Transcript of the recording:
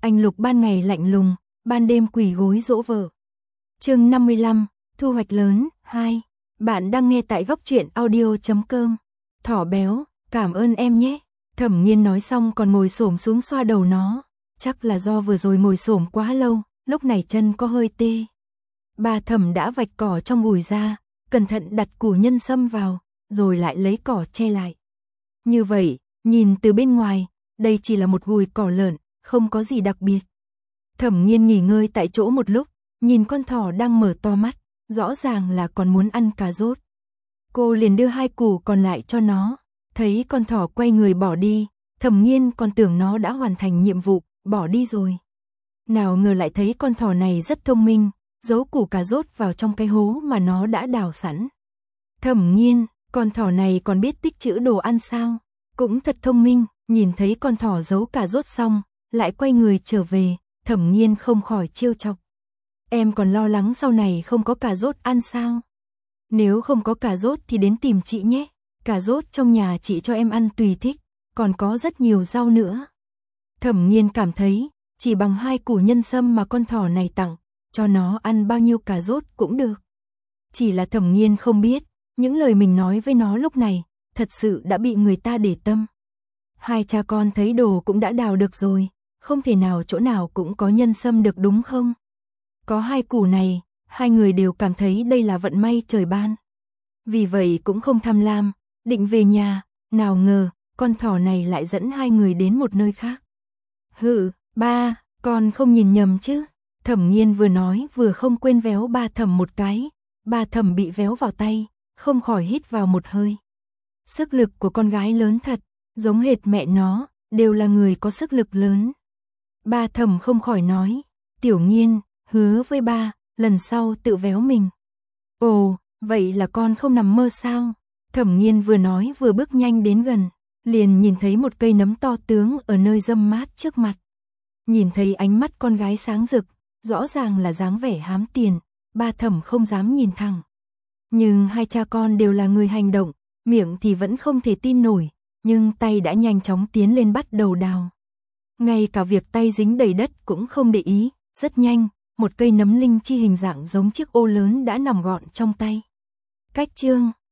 Anh Lục ban ngày lạnh lùng, ban đêm quỳ gối dỗ vợ. Chương 55, thu hoạch lớn 2. Bạn đang nghe tại góc truyện audio.com. Thỏ béo, cảm ơn em nhé. Thẩm Nghiên nói xong còn ngồi xổm xuống xoa đầu nó. Chắc là do vừa rồi ngồi xổm quá lâu, lúc này chân có hơi tê. Bà Thẩm đã vạch cỏ trong gùi ra, cẩn thận đặt củ nhân sâm vào, rồi lại lấy cỏ che lại. Như vậy, nhìn từ bên ngoài, đây chỉ là một gùi cỏ lợn, không có gì đặc biệt. Thẩm Nghiên nghỉ ngơi tại chỗ một lúc, nhìn con thỏ đang mở to mắt, rõ ràng là còn muốn ăn cà rốt. Cô liền đưa 2 củ còn lại cho nó, thấy con thỏ quay người bỏ đi, Thẩm Nghiên còn tưởng nó đã hoàn thành nhiệm vụ, bỏ đi rồi. Nào ngờ lại thấy con thỏ này rất thông minh, giấu củ cà rốt vào trong cái hố mà nó đã đào sẵn. Thẩm Nghiên, con thỏ này còn biết tích trữ đồ ăn sao? Cũng thật thông minh, nhìn thấy con thỏ giấu cà rốt xong, lại quay người trở về, Thẩm Nghiên không khỏi trêu chọc. Em còn lo lắng sau này không có cà rốt ăn sao? Nếu không có cà rốt thì đến tìm chị nhé, cà rốt trong nhà chị cho em ăn tùy thích, còn có rất nhiều rau nữa. Thẩm Nghiên cảm thấy, chỉ bằng 2 củ nhân sâm mà con thỏ này tặng, cho nó ăn bao nhiêu cà rốt cũng được. Chỉ là Thẩm Nghiên không biết, những lời mình nói với nó lúc này, thật sự đã bị người ta để tâm. Hai cha con thấy đồ cũng đã đào được rồi, không thể nào chỗ nào cũng có nhân sâm được đúng không? Có 2 củ này, hai người đều cảm thấy đây là vận may trời ban. Vì vậy cũng không tham lam, định về nhà, nào ngờ, con thỏ này lại dẫn hai người đến một nơi khác. Hự, ba, con không nhìn nhầm chứ? Thẩm Nghiên vừa nói vừa không quên véo ba Thẩm một cái, ba Thẩm bị véo vào tay, không khỏi hít vào một hơi. Sức lực của con gái lớn thật, giống hệt mẹ nó, đều là người có sức lực lớn. Ba Thẩm không khỏi nói, Tiểu Nghiên, hứa với ba, lần sau tự véo mình. Ồ, vậy là con không nằm mơ sao? Thẩm Nghiên vừa nói vừa bước nhanh đến gần, liền nhìn thấy một cây nấm to tướng ở nơi râm mát trước mặt. Nhìn thấy ánh mắt con gái sáng rực, rõ ràng là dáng vẻ hám tiền, ba Thẩm không dám nhìn thẳng. Nhưng hai cha con đều là người hành động, miệng thì vẫn không thể tin nổi, nhưng tay đã nhanh chóng tiến lên bắt đầu đào. Ngay cả việc tay dính đầy đất cũng không để ý, rất nhanh, một cây nấm linh chi hình dạng giống chiếc ô lớn đã nằm gọn trong tay. Cách chương